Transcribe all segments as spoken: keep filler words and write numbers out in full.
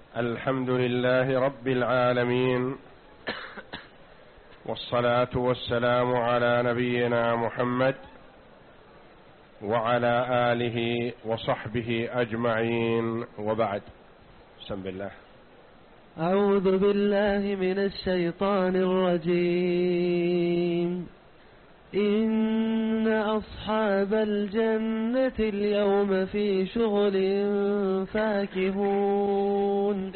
الحمد لله رب العالمين، والصلاة والسلام على نبينا محمد وعلى آله وصحبه أجمعين، وبعد. بسم الله. أعوذ بالله من الشيطان الرجيم. إن أصحاب الجنة اليوم في شغل فاكهون،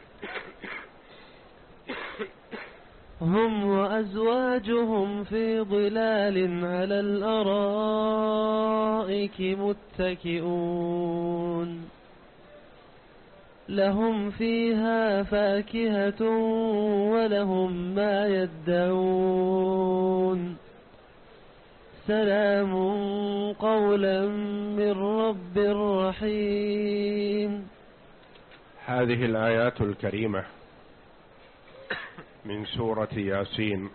هم وأزواجهم في ظلال على الأرائك متكئون، لهم فيها فاكهة ولهم ما يدعون، سلام قولا من رب رحيم. هذه الآيات الكريمة من سورة ياسين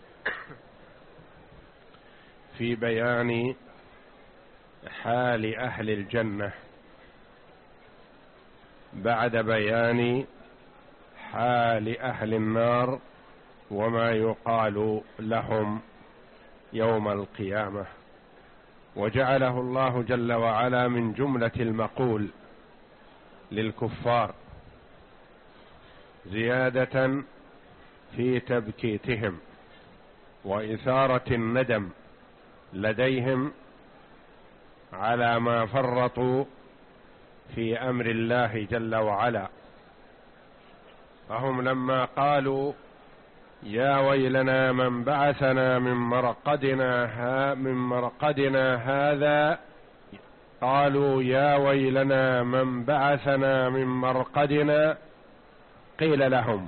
في بيان حال أهل الجنة بعد بيان حال أهل النار وما يقال لهم يوم القيامة، وجعله الله جل وعلا من جملة المقول للكفار زيادة في تبكيتهم وإثارة الندم لديهم على ما فرطوا في أمر الله جل وعلا. فهم لما قالوا يا ويلنا من بعثنا من مرقدنا ها من مرقدنا هذا، قالوا يا ويلنا من بعثنا من مرقدنا، قيل لهم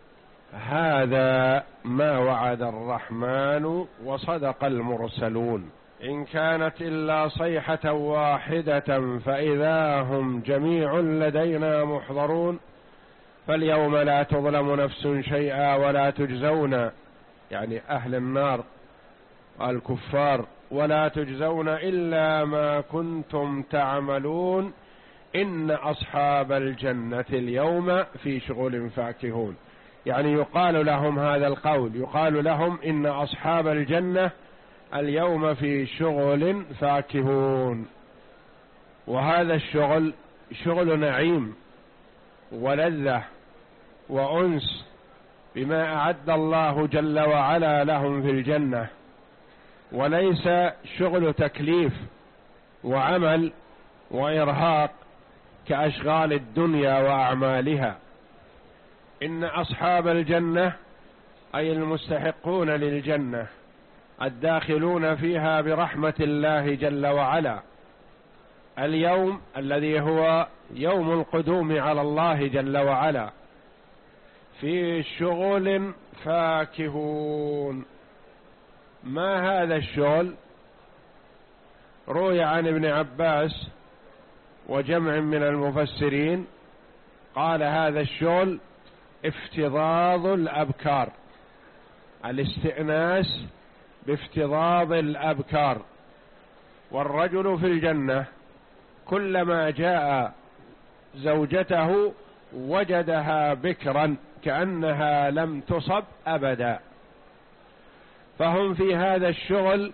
هذا ما وعد الرحمن وصدق المرسلون، إن كانت إلا صيحة واحدة فإذا هم جميع لدينا محضرون، فاليوم لا تظلم نفس شيئا ولا تجزون، يعني أهل النار الكفار، ولا تجزون إلا ما كنتم تعملون، إن أصحاب الجنة اليوم في شغل فاكهون. يعني يقال لهم هذا القول، يقال لهم إن أصحاب الجنة اليوم في شغل فاكهون، وهذا الشغل شغل نعيم ولذة وأنس بما أعد الله جل وعلا لهم في الجنة، وليس شغل تكليف وعمل وإرهاق كأشغال الدنيا وأعمالها. إن أصحاب الجنة أي المستحقون للجنة الداخلون فيها برحمة الله جل وعلا، اليوم الذي هو يوم القدوم على الله جل وعلا في شغل فاكهون. ما هذا الشغل؟ روي عن ابن عباس وجمع من المفسرين قال هذا الشغل افتضاض الأبكار، الاستئناس بافتضاض الأبكار. والرجل في الجنة كلما جاء زوجته وجدها بكرا كأنها لم تصب أبدا، فهم في هذا الشغل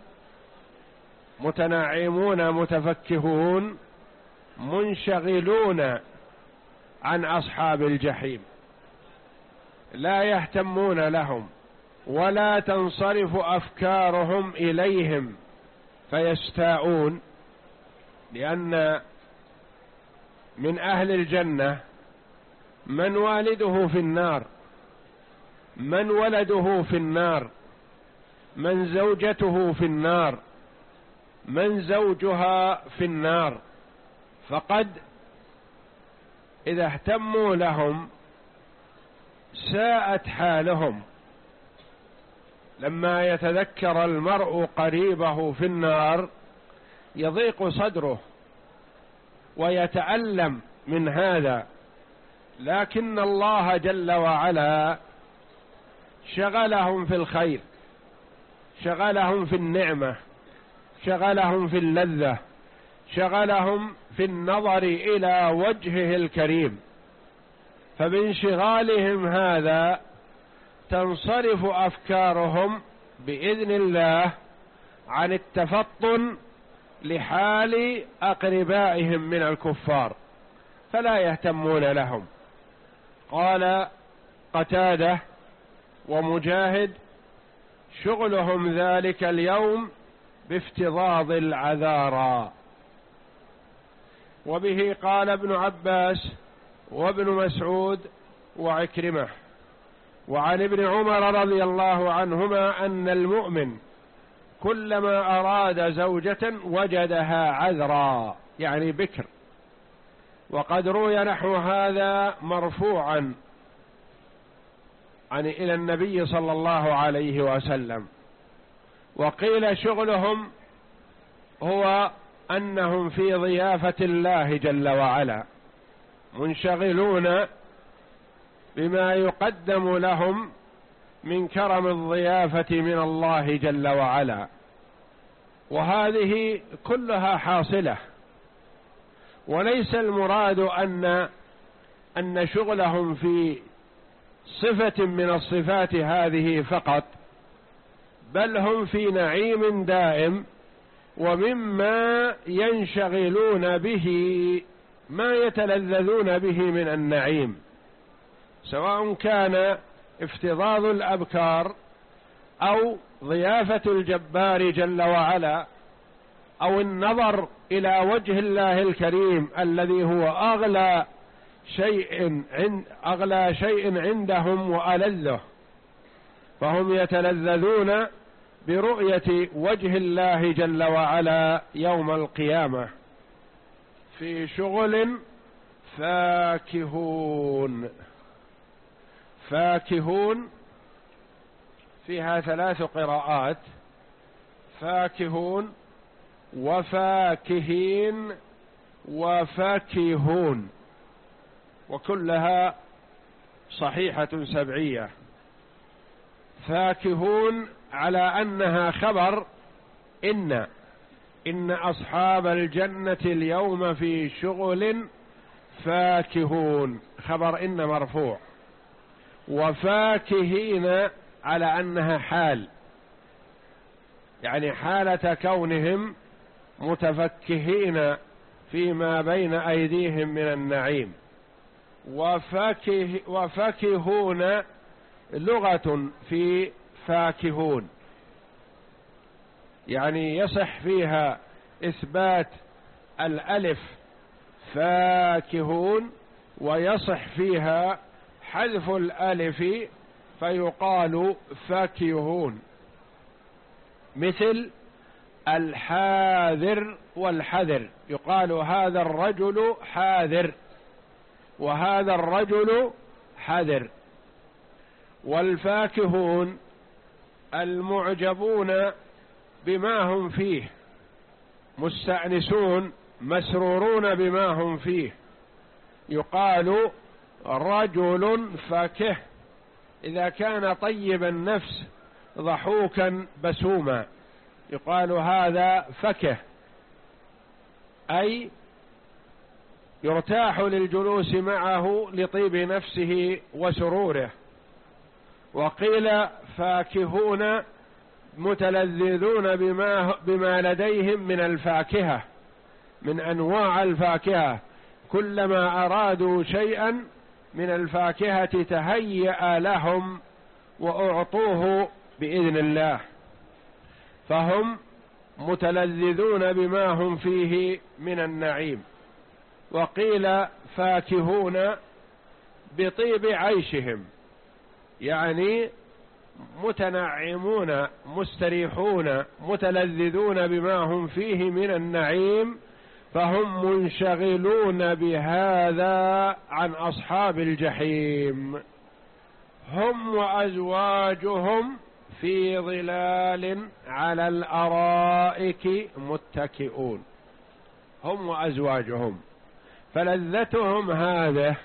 متناعمون متفكهون منشغلون عن أصحاب الجحيم، لا يهتمون لهم ولا تنصرف أفكارهم إليهم فيستاءون، لأن من أهل الجنة من والده في النار، من ولده في النار، من زوجته في النار، من زوجها في النار، فقد إذا اهتموا لهم ساءت حالهم. لما يتذكر المرء قريبه في النار يضيق صدره ويتألم من هذا، لكن الله جل وعلا شغلهم في الخير، شغلهم في النعمة، شغلهم في اللذة، شغلهم في النظر إلى وجهه الكريم، فبانشغالهم هذا تنصرف أفكارهم بإذن الله عن التفطن لحال أقربائهم من الكفار، فلا يهتمون لهم. قال قتادة ومجاهد: شغلهم ذلك اليوم بافتضاض العذارى. وبه قال ابن عباس وابن مسعود وعكرمة. وعن ابن عمر رضي الله عنهما أن المؤمن كلما أراد زوجة وجدها عذرا، يعني بكر. وقد روي نحو هذا مرفوعا عن إلى النبي صلى الله عليه وسلم. وقيل شغلهم هو أنهم في ضيافة الله جل وعلا، منشغلون بما يقدم لهم من كرم الضيافة من الله جل وعلا، وهذه كلها حاصلة. وليس المراد أن أن شغلهم في صفة من الصفات هذه فقط، بل هم في نعيم دائم، ومما ينشغلون به ما يتلذذون به من النعيم، سواء كان افتضاض الأبكار أو ضيافة الجبار جل وعلا أو النظر إلى وجه الله الكريم الذي هو أغلى شيء عند أغلى شيء عندهم وألذه، فهم يتلذذون برؤية وجه الله جل وعلا يوم القيامة. في شغل فاكهون. فاكهون فيها ثلاث قراءات: فاكهون وفاكهين وفاكهون، وكلها صحيحة سبعية. فاكهون على أنها خبر إن إن أصحاب الجنة اليوم في شغل فاكهون، خبر إن مرفوع. وفاكهين على أنها حال، يعني حالة كونهم متفكهين فيما بين أيديهم من النعيم. وفاكه وفاكهون لغة في فاكهون، يعني يصح فيها إثبات الألف فاكهون، ويصح فيها حذف الألف فيقال فاكهون، مثل الحاذر والحذر، يقال هذا الرجل حاذر وهذا الرجل حذر. والفاكهون المعجبون بما هم فيه، مستأنسون مسرورون بما هم فيه، يقال رجل فاكه إذا كان طيب النفس ضحوكا بسوما، يقال هذا فكه، أي يرتاح للجلوس معه لطيب نفسه وسروره. وقيل فاكهون متلذذون بما, بما لديهم من الفاكهة، من أنواع الفاكهة، كلما أرادوا شيئا من الفاكهة تهيأ لهم وأعطوه بإذن الله، فهم متلذذون بما هم فيه من النعيم. وقيل فاكهون بطيب عيشهم، يعني متنعمون مستريحون متلذذون بما هم فيه من النعيم، فهم منشغلون بهذا عن أصحاب الجحيم. هم وأزواجهم في ظلال على الأرائك متكئون. هم وأزواجهم، فلذتهم هذا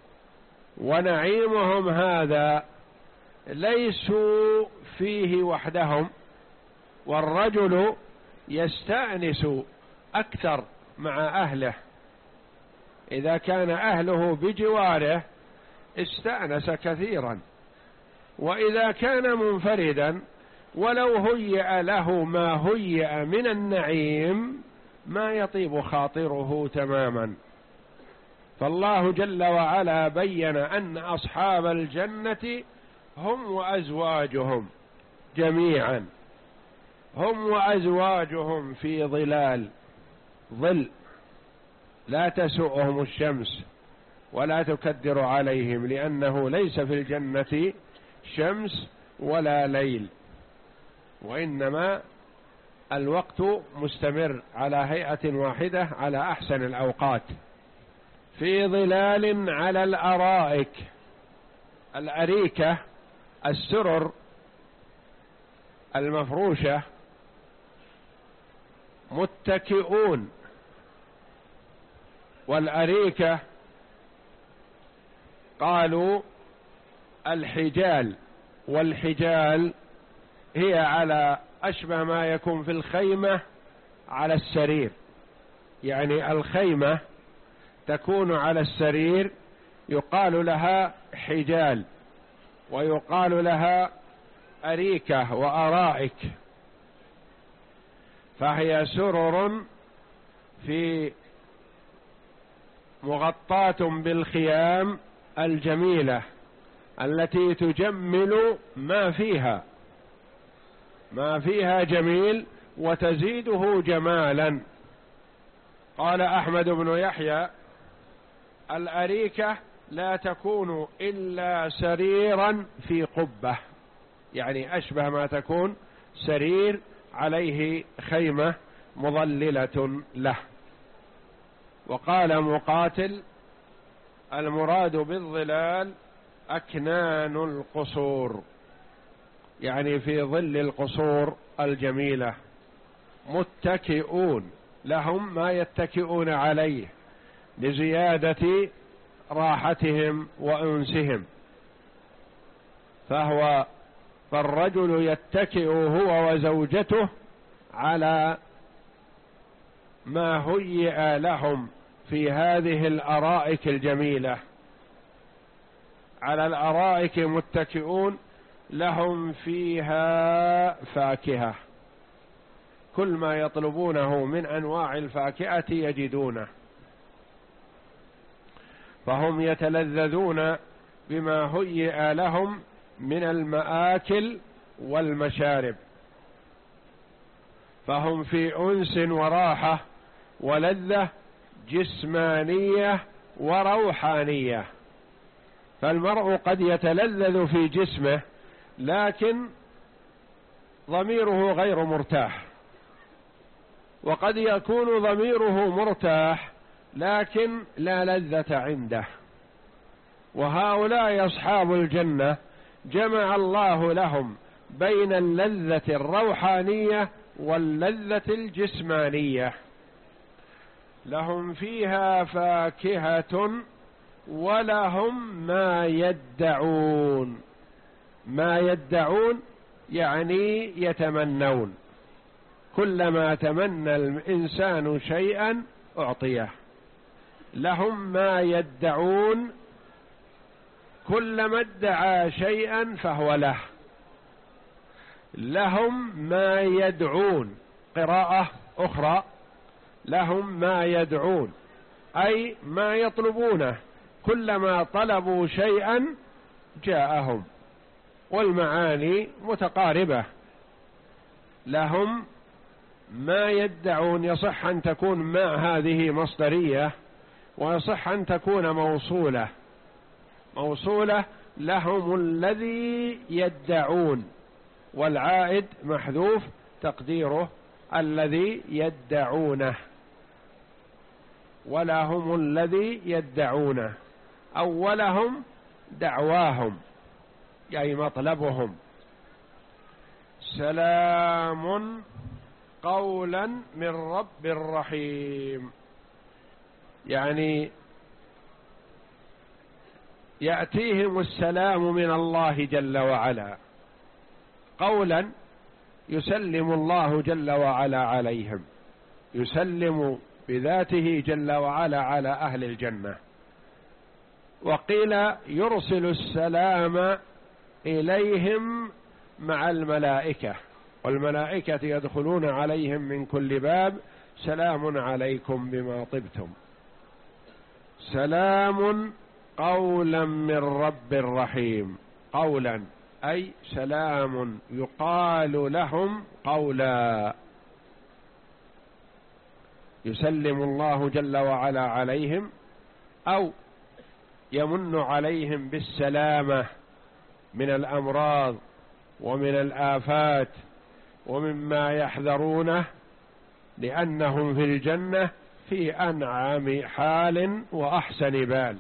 ونعيمهم هذا ليسوا فيه وحدهم، والرجل يستأنس أكثر مع أهله إذا كان أهله بجواره، استأنس كثيرا. وإذا كان منفردا ولو هيأ له ما هيأ من النعيم ما يطيب خاطره تماما. فالله جل وعلا بين أن أصحاب الجنة هم وأزواجهم جميعا، هم وأزواجهم في ظلال، ظل لا تسؤهم الشمس ولا تكدر عليهم، لأنه ليس في الجنة شمس ولا ليل، وإنما الوقت مستمر على هيئة واحدة على أحسن الأوقات، في ظلال على الأرائك. الأريكة السرر المفروشة، متكئون. والأريكة قالوا الحجال، والحجال هي على أشبه ما يكون في الخيمة على السرير، يعني الخيمة تكون على السرير يقال لها حجال، ويقال لها أريكة وأرائك. فهي سرر في مغطاة بالخيام الجميلة التي تجمل ما فيها، ما فيها جميل وتزيده جمالا. قال أحمد بن يحيى: الأريكة لا تكون إلا سريرا في قبة، يعني أشبه ما تكون سرير عليه خيمة مظللة له. وقال مقاتل: المراد بالظلال أكنان القصور، يعني في ظل القصور الجميلة. متكئون، لهم ما يتكئون عليه لزيادة راحتهم وأنسهم. فهو فالرجل يتكئ هو وزوجته على ما هيئ لهم في هذه الأرائك الجميلة. على الأرائك متكئون، لهم فيها فاكهة، كل ما يطلبونه من أنواع الفاكهة يجدونه، فهم يتلذذون بما هيئ لهم من المآكل والمشارب، فهم في أنس وراحة ولذة جسمانية وروحانية. فالمرء قد يتلذذ في جسمه لكن ضميره غير مرتاح، وقد يكون ضميره مرتاح لكن لا لذة عنده. وهؤلاء أصحاب الجنة جمع الله لهم بين اللذة الروحانية واللذة الجسمانية. لهم فيها فاكهة ولهم ما يدعون. ما يدعون يعني يتمنون، كلما تمنى الإنسان شيئا أعطيه. لهم ما يدعون، كلما ادعى شيئا فهو له. لهم ما يدعون، قراءة أخرى لهم ما يدعون أي ما يطلبونه، كلما طلبوا شيئا جاءهم، والمعاني متقاربة. لهم ما يدعون، يصح أن تكون ما هذه مصدرية، ويصح أن تكون موصولة. موصولة لهم الذي يدعون، والعائد محذوف تقديره الذي يدعونه. ولهم الذي يدعونه، أولهم دعواهم يعني مطلبهم. سلام قولا من رب رحيم، يعني يأتيهم السلام من الله جل وعلا، قولا يسلم الله جل وعلا عليهم، يسلم بذاته جل وعلا على أهل الجنة. وقيل يرسل السلام إليهم مع الملائكة، والملائكة يدخلون عليهم من كل باب سلام عليكم بما طبتم. سلام قولا من رب رحيم، قولا أي سلام يقال لهم قولا، يسلم الله جل وعلا عليهم أو يمن عليهم بالسلامة من الأمراض ومن الآفات ومما يحذرونه، لأنهم في الجنة في أنعم حال وأحسن بال.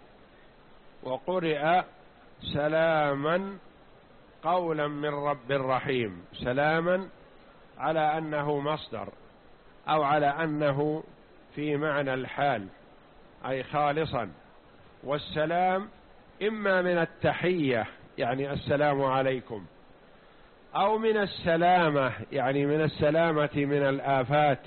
وقرئ سلاما قولا من رب رحيم، سلاما على أنه مصدر أو على أنه في معنى الحال أي خالصا. والسلام إما من التحية يعني السلام عليكم، أو من السلامة يعني من السلامة من الآفات،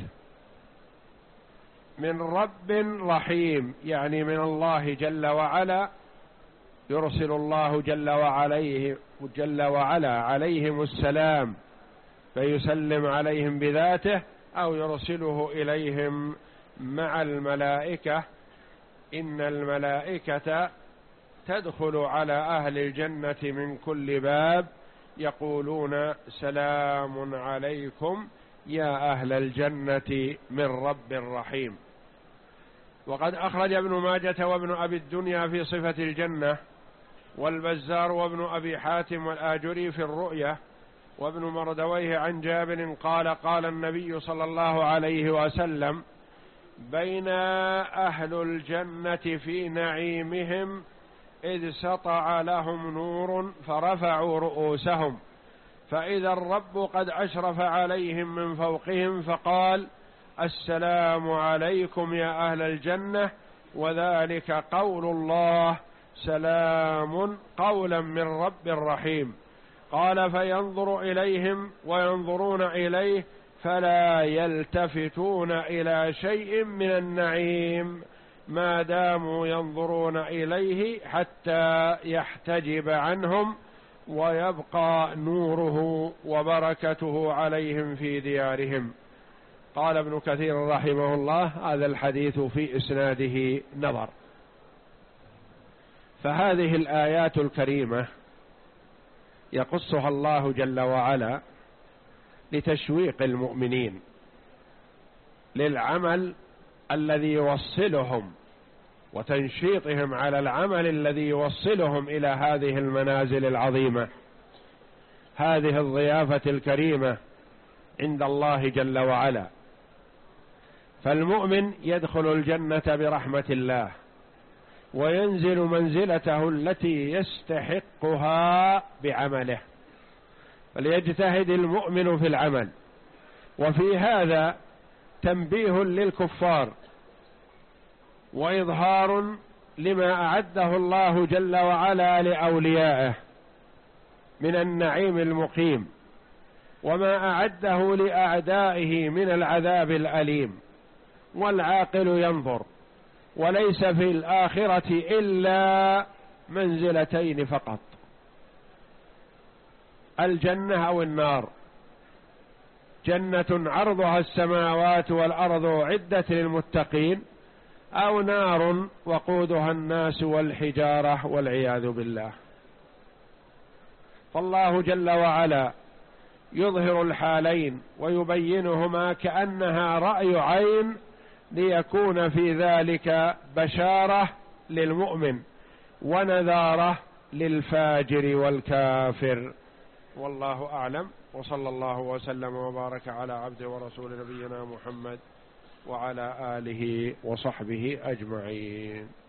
من رب رحيم يعني من الله جل وعلا، يرسل الله جل وعلا جل وعلا عليهم السلام فيسلم عليهم بذاته، أو يرسله إليهم مع الملائكة. إن الملائكة تدخل على أهل الجنة من كل باب يقولون سلام عليكم يا أهل الجنة من رب رحيم. وقد أخرج ابن ماجة وابن أبي الدنيا في صفة الجنة، والبزار وابن أبي حاتم والآجري في الرؤية، وابن مردويه عن جابر قال قال النبي صلى الله عليه وسلم: بين أهل الجنة في نعيمهم إذ سطع لهم نور فرفعوا رؤوسهم، فإذا الرب قد أشرف عليهم من فوقهم فقال: السلام عليكم يا أهل الجنة، وذلك قول الله: سلام قولا من رب رحيم. قال: فينظر إليهم وينظرون إليه فلا يلتفتون إلى شيء من النعيم ما داموا ينظرون إليه حتى يحتجب عنهم ويبقى نوره وبركته عليهم في ديارهم. قال ابن كثير رحمه الله: هذا الحديث في إسناده نظر. فهذه الآيات الكريمة يقصها الله جل وعلا لتشويق المؤمنين للعمل الذي يوصلهم وتنشيطهم على العمل الذي يوصلهم إلى هذه المنازل العظيمة، هذه الضيافة الكريمة عند الله جل وعلا. فالمؤمن يدخل الجنة برحمة الله وينزل منزلته التي يستحقها بعمله، فليجتهد المؤمن في العمل. وفي هذا تنبيه للكفار وإظهار لما أعده الله جل وعلا لأوليائه من النعيم المقيم، وما أعده لأعدائه من العذاب الأليم. والعاقل ينظر، وليس في الآخرة إلا منزلتين فقط: الجنة أو النار. جنة عرضها السماوات والأرض عدة للمتقين، أو نار وقودها الناس والحجارة والعياذ بالله. فالله جل وعلا يظهر الحالين ويبينهما كأنها رأي عين، ليكون في ذلك بشارة للمؤمن ونذارة للفاجر والكافر. والله أعلم، وصلى الله وسلم وبارك على عبده ورسول نبينا محمد وعلى آله وصحبه أجمعين.